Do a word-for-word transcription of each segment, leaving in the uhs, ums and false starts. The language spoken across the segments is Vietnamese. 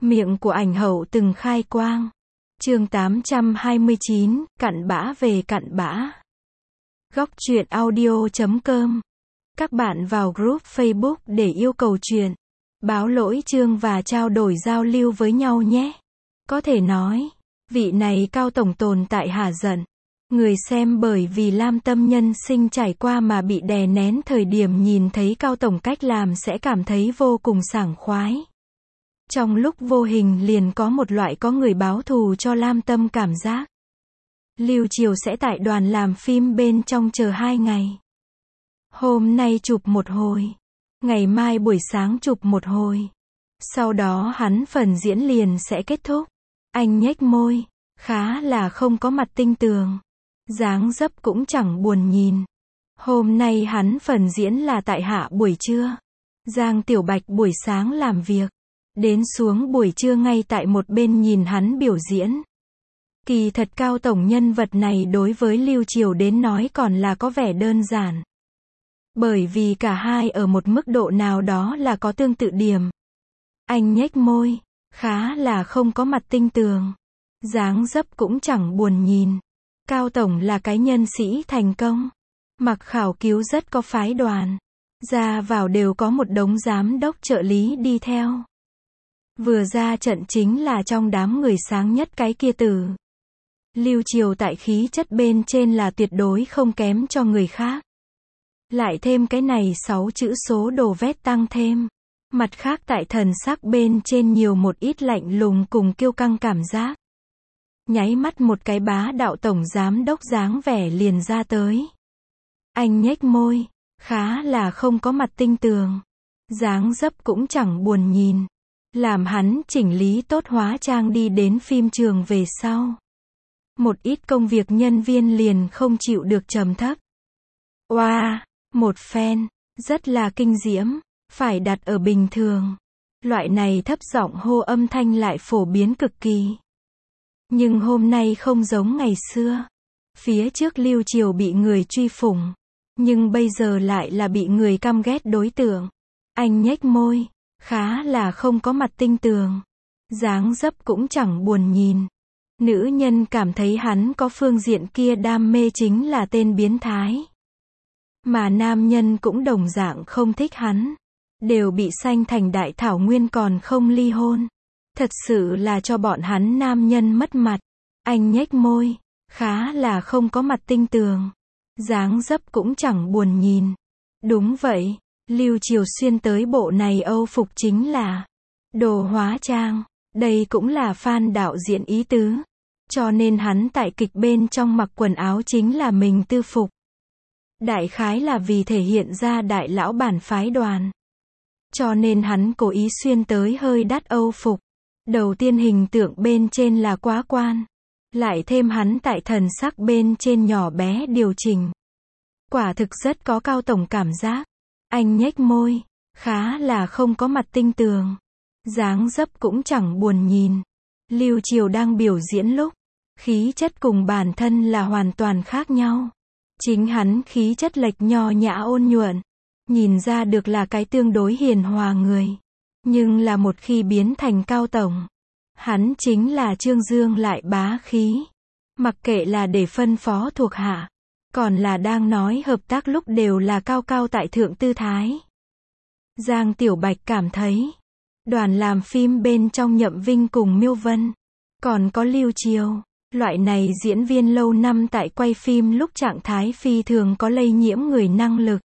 Miệng của ảnh hậu từng khai quang. Chương tám trăm hai mươi chín, cặn bã về cặn bã. Góc truyện audio chấm com. Các bạn vào group Facebook để yêu cầu truyện, báo lỗi chương và trao đổi giao lưu với nhau nhé. Có thể nói, vị này Cao Tổng tồn tại hả giận. Người xem bởi vì Lam Tâm nhân sinh trải qua mà bị đè nén, thời điểm nhìn thấy Cao Tổng cách làm sẽ cảm thấy vô cùng sảng khoái. Trong lúc vô hình liền có một loại có người báo thù cho Lam Tâm cảm giác. Lưu Triều sẽ tại đoàn làm phim bên trong chờ hai ngày. Hôm nay chụp một hồi, ngày mai buổi sáng chụp một hồi. Sau đó hắn phần diễn liền sẽ kết thúc. Anh nhếch môi, khá là không có mặt tinh tường. Dáng dấp cũng chẳng buồn nhìn. Hôm nay hắn phần diễn là tại hạ buổi trưa. Giang Tiểu Bạch buổi sáng làm việc. Đến xuống buổi trưa ngay tại một bên nhìn hắn biểu diễn. Kỳ thật Cao Tổng nhân vật này đối với Lưu Triều đến nói còn là có vẻ đơn giản. Bởi vì cả hai ở một mức độ nào đó là có tương tự điểm. Anh nhếch môi, khá là không có mặt tinh tường. Dáng dấp cũng chẳng buồn nhìn. Cao Tổng là cái nhân sĩ thành công. Mặc khảo cứu rất có phái đoàn. Ra vào đều có một đống giám đốc trợ lý đi theo. Vừa ra trận chính là trong đám người sáng nhất cái kia từ. Lưu Triều tại khí chất bên trên là tuyệt đối không kém cho người khác. Lại thêm cái này sáu chữ số đồ vét tăng thêm. Mặt khác tại thần sắc bên trên nhiều một ít lạnh lùng cùng kiêu căng cảm giác. Nháy mắt một cái bá đạo tổng giám đốc dáng vẻ liền ra tới. Anh nhếch môi, khá là không có mặt tinh tường. Dáng dấp cũng chẳng buồn nhìn. Làm hắn chỉnh lý tốt hóa trang đi đến phim trường về sau. Một ít công việc nhân viên liền không chịu được trầm thấp. Oa, wow, một phen, rất là kinh diễm, phải đặt ở bình thường. Loại này thấp giọng hô âm thanh lại phổ biến cực kỳ. Nhưng hôm nay không giống ngày xưa. Phía trước Lưu Triều bị người truy phủng. Nhưng bây giờ lại là bị người căm ghét đối tượng. Anh nhếch môi, khá là không có mặt tinh tường. Dáng dấp cũng chẳng buồn nhìn. Nữ nhân cảm thấy hắn có phương diện kia đam mê chính là tên biến thái. Mà nam nhân cũng đồng dạng không thích hắn. Đều bị sanh thành đại thảo nguyên còn không ly hôn. Thật sự là cho bọn hắn nam nhân mất mặt. Anh nhếch môi, khá là không có mặt tinh tường. Dáng dấp cũng chẳng buồn nhìn. Đúng vậy, Lưu Triều xuyên tới bộ này Âu phục chính là đồ hóa trang. Đây cũng là fan đạo diễn ý tứ. Cho nên hắn tại kịch bên trong mặc quần áo chính là mình tư phục. Đại khái là vì thể hiện ra đại lão bản phái đoàn. Cho nên hắn cố ý xuyên tới hơi đắt Âu phục. Đầu tiên hình tượng bên trên là quá quan. Lại thêm hắn tại thần sắc bên trên nhỏ bé điều chỉnh. Quả thực rất có Cao Tổng cảm giác. Anh nhếch môi, khá là không có mặt tinh tường. Dáng dấp cũng chẳng buồn nhìn. Lưu Triều đang biểu diễn lúc, khí chất cùng bản thân là hoàn toàn khác nhau. Chính hắn khí chất lệch nho nhã ôn nhuận. Nhìn ra được là cái tương đối hiền hòa người. Nhưng là một khi biến thành Cao Tổng, hắn chính là trương dương lại bá khí. Mặc kệ là để phân phó thuộc hạ, còn là đang nói hợp tác lúc đều là cao cao tại thượng tư thái. Giang Tiểu Bạch cảm thấy, đoàn làm phim bên trong Nhậm Vinh cùng Miêu Vân, còn có Lưu Triều, loại này diễn viên lâu năm tại quay phim lúc trạng thái phi thường có lây nhiễm người năng lực.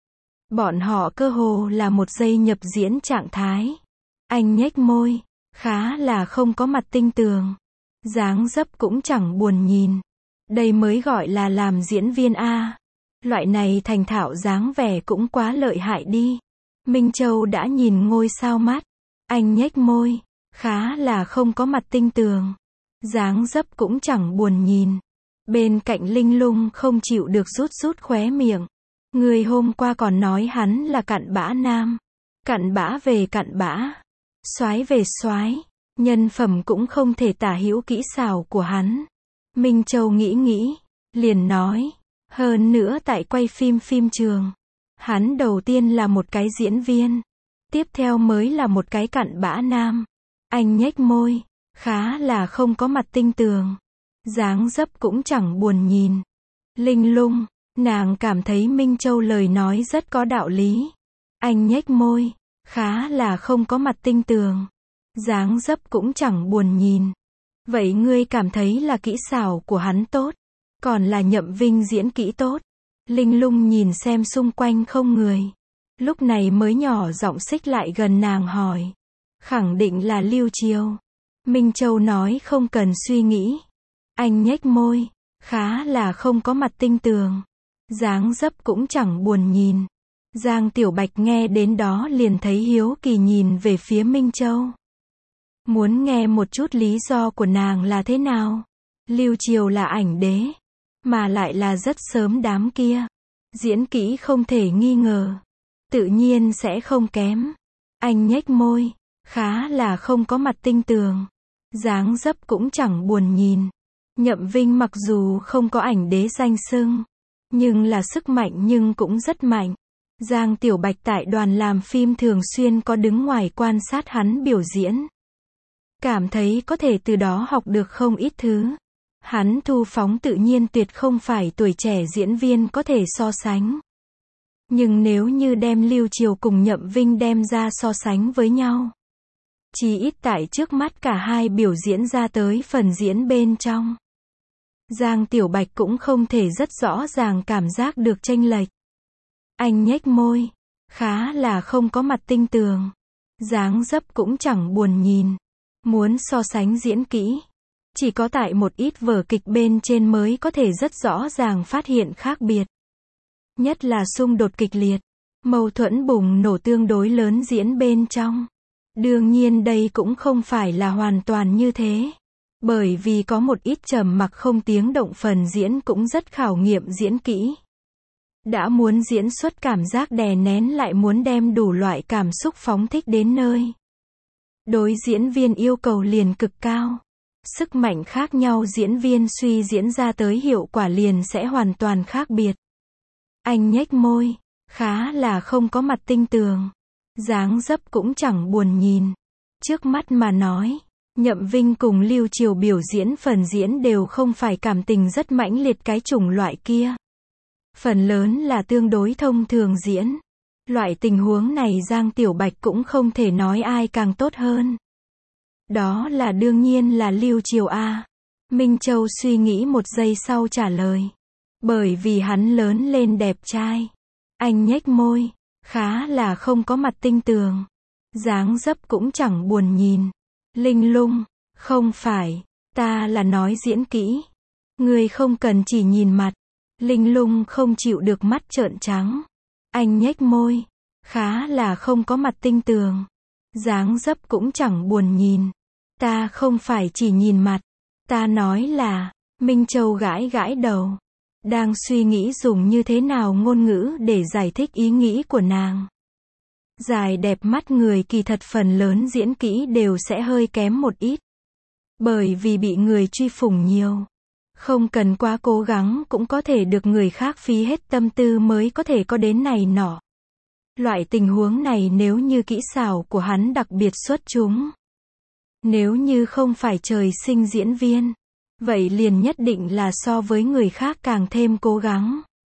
Bọn họ cơ hồ là một giây nhập diễn trạng thái. Anh nhếch môi, khá là không có mặt tinh tường. Dáng dấp cũng chẳng buồn nhìn. Đây mới gọi là làm diễn viên A. Loại này thành thạo dáng vẻ cũng quá lợi hại đi. Minh Châu đã nhìn ngôi sao mắt. Anh nhếch môi, khá là không có mặt tinh tường. Dáng dấp cũng chẳng buồn nhìn. Bên cạnh Linh Lung không chịu được rút rút khóe miệng. Người hôm qua còn nói hắn là cặn bã nam. Cặn bã về cặn bã. Soái về soái. Nhân phẩm cũng không thể tả hữu kỹ xảo của hắn. Minh Châu nghĩ nghĩ, liền nói. Hơn nữa tại quay phim phim trường. Hắn đầu tiên là một cái diễn viên. Tiếp theo mới là một cái cặn bã nam. Anh nhếch môi, khá là không có mặt tinh tường. Dáng dấp cũng chẳng buồn nhìn. Linh lung, nàng cảm thấy Minh Châu lời nói rất có đạo lý. Anh nhếch môi, khá là không có mặt tinh tường. Dáng dấp cũng chẳng buồn nhìn. Vậy ngươi cảm thấy là kỹ xảo của hắn tốt, còn là Nhậm Vinh diễn kỹ tốt? Linh lung nhìn xem xung quanh không người. Lúc này mới nhỏ giọng xích lại gần nàng hỏi. Khẳng định là Lưu Chiêu. Minh Châu nói không cần suy nghĩ. Anh nhếch môi, khá là không có mặt tinh tường. Dáng dấp cũng chẳng buồn nhìn. Giang Tiểu Bạch nghe đến đó liền thấy hiếu kỳ nhìn về phía Minh Châu. Muốn nghe một chút lý do của nàng là thế nào? Lưu Chiêu là ảnh đế, mà lại là rất sớm đám kia. Diễn kỹ không thể nghi ngờ. Tự nhiên sẽ không kém. Anh nhếch môi, khá là không có mặt tinh tường. Dáng dấp cũng chẳng buồn nhìn. Nhậm Vinh mặc dù không có ảnh đế danh xưng, nhưng là sức mạnh nhưng cũng rất mạnh. Giang Tiểu Bạch tại đoàn làm phim thường xuyên có đứng ngoài quan sát hắn biểu diễn. Cảm thấy có thể từ đó học được không ít thứ. Hắn thu phóng tự nhiên tuyệt không phải tuổi trẻ diễn viên có thể so sánh. Nhưng nếu như đem Lưu Chiêu cùng Nhậm Vinh đem ra so sánh với nhau, chỉ ít tại trước mắt cả hai biểu diễn ra tới phần diễn bên trong, Giang Tiểu Bạch cũng không thể rất rõ ràng cảm giác được chênh lệch. Anh nhếch môi, khá là không có mặt tinh tường. Dáng dấp cũng chẳng buồn nhìn. Muốn so sánh diễn kỹ, chỉ có tại một ít vở kịch bên trên mới có thể rất rõ ràng phát hiện khác biệt. Nhất là xung đột kịch liệt, mâu thuẫn bùng nổ tương đối lớn diễn bên trong. Đương nhiên đây cũng không phải là hoàn toàn như thế. Bởi vì có một ít trầm mặc không tiếng động phần diễn cũng rất khảo nghiệm diễn kỹ. Đã muốn diễn xuất cảm giác đè nén lại muốn đem đủ loại cảm xúc phóng thích đến nơi. Đối diễn viên yêu cầu liền cực cao. Sức mạnh khác nhau diễn viên suy diễn ra tới hiệu quả liền sẽ hoàn toàn khác biệt. Anh nhếch môi, khá là không có mặt tinh tường. Dáng dấp cũng chẳng buồn nhìn. Trước mắt mà nói, Nhậm Vinh cùng Lưu Chiêu biểu diễn phần diễn đều không phải cảm tình rất mãnh liệt cái chủng loại kia. Phần lớn là tương đối thông thường diễn. Loại tình huống này Giang Tiểu Bạch cũng không thể nói ai càng tốt hơn. Đó là đương nhiên là Lưu Chiêu a. Minh Châu suy nghĩ một giây sau trả lời. Bởi vì hắn lớn lên đẹp trai. Anh nhếch môi, khá là không có mặt tinh tường. Dáng dấp cũng chẳng buồn nhìn. Linh lung, không phải, ta là nói diễn kỹ. Người không cần chỉ nhìn mặt. Linh lung không chịu được mắt trợn trắng. Anh nhếch môi, khá là không có mặt tinh tường. Dáng dấp cũng chẳng buồn nhìn. Ta không phải chỉ nhìn mặt. Ta nói là, Minh Châu gãi gãi đầu. Đang suy nghĩ dùng như thế nào ngôn ngữ để giải thích ý nghĩ của nàng. Dài đẹp mắt người kỳ thật phần lớn diễn kỹ đều sẽ hơi kém một ít. Bởi vì bị người truy phủng nhiều. Không cần quá cố gắng cũng có thể được người khác phí hết tâm tư mới có thể có đến này nọ. Loại tình huống này nếu như kỹ xảo của hắn đặc biệt xuất chúng. Nếu như không phải trời sinh diễn viên, vậy liền nhất định là so với người khác càng thêm cố gắng.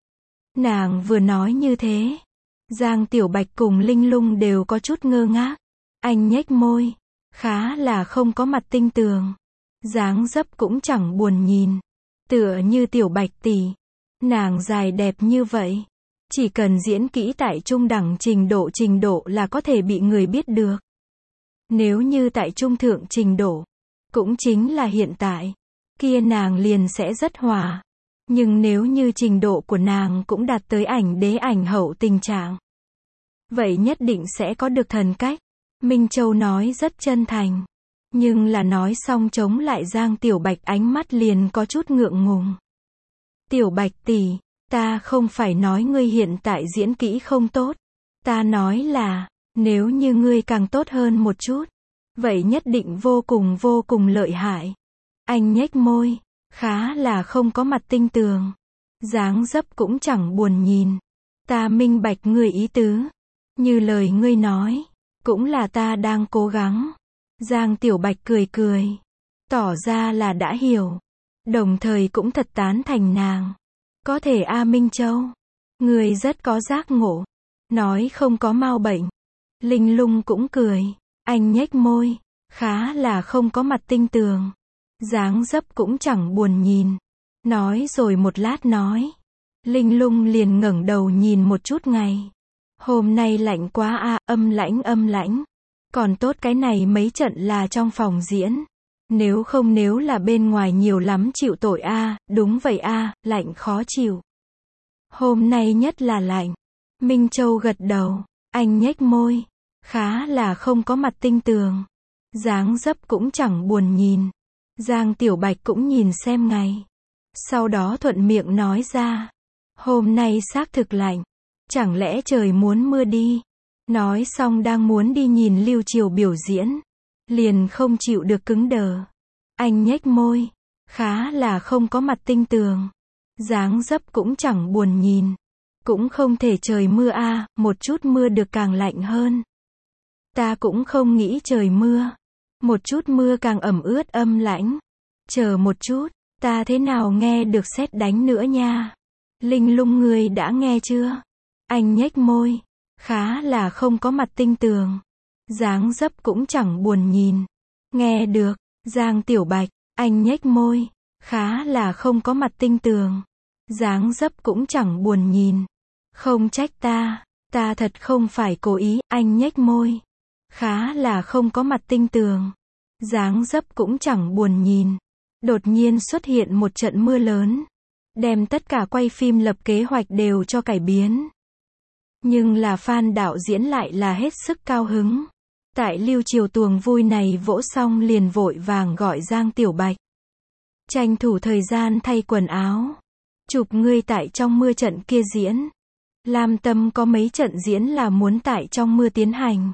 Nàng vừa nói như thế, Giang Tiểu Bạch cùng Linh Lung đều có chút ngơ ngác. Anh nhếch môi, khá là không có mặt tinh tường. Dáng dấp cũng chẳng buồn nhìn. Tựa như Tiểu Bạch tỷ. Nàng dài đẹp như vậy. Chỉ cần diễn kỹ tại trung đẳng trình độ trình độ là có thể bị người biết được. Nếu như tại trung thượng trình độ, cũng chính là hiện tại, kia nàng liền sẽ rất hỏa. Nhưng nếu như trình độ của nàng cũng đạt tới ảnh đế ảnh hậu tình trạng, vậy nhất định sẽ có được thần cách. Minh Châu nói rất chân thành. Nhưng là nói xong chống lại Giang Tiểu Bạch ánh mắt liền có chút ngượng ngùng. Tiểu Bạch tỷ, ta không phải nói ngươi hiện tại diễn kỹ không tốt. Ta nói là, nếu như ngươi càng tốt hơn một chút, vậy nhất định vô cùng vô cùng lợi hại. Anh nhếch môi, khá là không có mặt tinh tường. Dáng dấp cũng chẳng buồn nhìn. Ta minh bạch ngươi ý tứ. Như lời ngươi nói, cũng là ta đang cố gắng. Giang Tiểu Bạch cười cười, tỏ ra là đã hiểu, đồng thời cũng thật tán thành nàng. Có thể A Minh Châu, người rất có giác ngộ, nói không có mau bệnh. Linh Lung cũng cười, anh nhếch môi, khá là không có mặt tinh tường, dáng dấp cũng chẳng buồn nhìn. Nói rồi một lát nói, Linh Lung liền ngẩng đầu nhìn một chút ngày. Hôm nay lạnh quá a, à, âm lãnh âm lãnh. Còn tốt cái này mấy trận là trong phòng diễn. Nếu không nếu là bên ngoài nhiều lắm chịu tội a, à, đúng vậy a, à, lạnh khó chịu. Hôm nay nhất là lạnh. Minh Châu gật đầu, anh nhếch môi, khá là không có mặt tinh tường, dáng dấp cũng chẳng buồn nhìn. Giang Tiểu Bạch cũng nhìn xem ngày, sau đó thuận miệng nói ra, hôm nay xác thực lạnh, chẳng lẽ trời muốn mưa đi. Nói xong đang muốn đi nhìn Lưu Triều biểu diễn, liền không chịu được cứng đờ. Anh nhếch môi, khá là không có mặt tinh tường, dáng dấp cũng chẳng buồn nhìn. Cũng không thể trời mưa a, à, một chút mưa được càng lạnh hơn. Ta cũng không nghĩ trời mưa, một chút mưa càng ẩm ướt âm lãnh. Chờ một chút, ta thế nào nghe được sét đánh nữa nha. Linh Lung người đã nghe chưa? Anh nhếch môi, khá là không có mặt tinh tường, dáng dấp cũng chẳng buồn nhìn. Nghe được. Giang Tiểu Bạch, anh nhếch môi, khá là không có mặt tinh tường, dáng dấp cũng chẳng buồn nhìn. Không trách ta, ta thật không phải cố ý. Anh nhếch môi, khá là không có mặt tinh tường, dáng dấp cũng chẳng buồn nhìn. Đột nhiên xuất hiện một trận mưa lớn, đem tất cả quay phim lập kế hoạch đều cho cải biến. Nhưng là fan đạo diễn lại là hết sức cao hứng. Tại Lưu Triều tuồng vui này vỗ xong liền vội vàng gọi Giang Tiểu Bạch, tranh thủ thời gian thay quần áo, chụp ngươi tại trong mưa trận kia diễn. Lam Tâm có mấy trận diễn là muốn tại trong mưa tiến hành.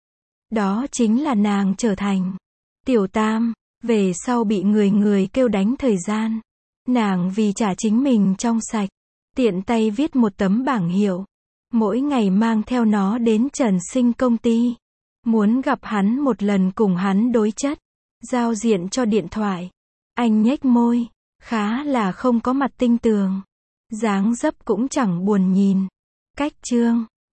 Đó chính là nàng trở thành Tiểu Tam, về sau bị người người kêu đánh thời gian. Nàng vì trả chính mình trong sạch, tiện tay viết một tấm bảng hiệu, mỗi ngày mang theo nó đến Trần Sinh công ty. Muốn gặp hắn một lần cùng hắn đối chất, giao diện cho điện thoại. Anh nhếch môi, khá là không có mặt tinh tường, dáng dấp cũng chẳng buồn nhìn. Cách chương